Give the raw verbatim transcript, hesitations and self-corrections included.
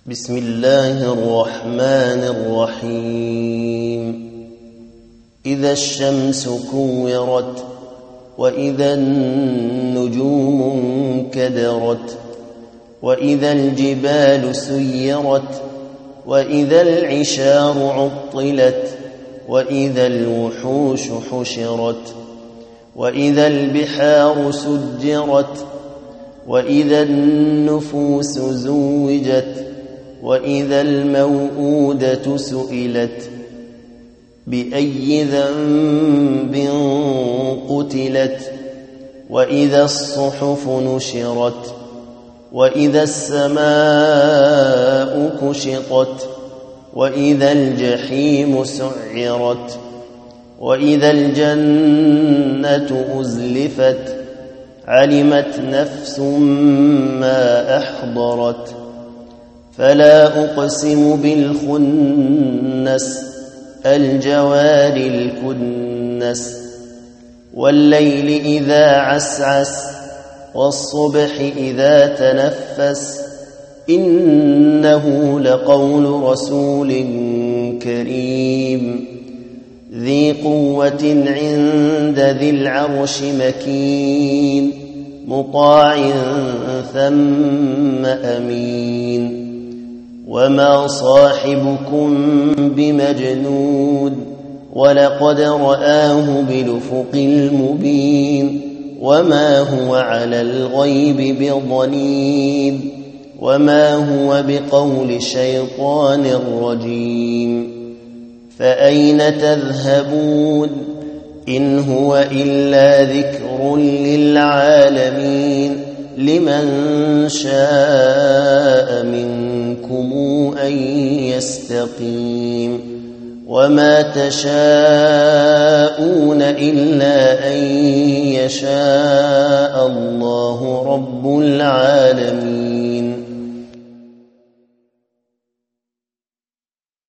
بسم الله الرحمن الرحيم إذا الشمس كورت وإذا النجوم انكدرت وإذا الجبال سيرت وإذا العشار عطلت وإذا الوحوش حشرت وإذا البحار سجرت وإذا النفوس زوجت وإذا الموءودة سئلت بأي ذنب قتلت وإذا الصحف نشرت وإذا السماء كشطت وإذا الجحيم سعرت وإذا الجنة أزلفت علمت نفس ما أحضرت فلا أقسم بالخنس الجوار الكنس والليل إذا عسعس والصبح إذا تنفس إنه لقول رسول كريم ذي قوة عند ذي العرش مكين مطاع ثم أمين وما صاحبكم بمجنون ولقد رآه بالأفق المبين وما هو على الغيب بضنين وما هو بقول شيطان رجيم فأين تذهبون إن هو إلا ذكر للعالمين لمن شاء منكم أن يستقيم وما تشاءون إلا أن يشاء الله رب العالمين.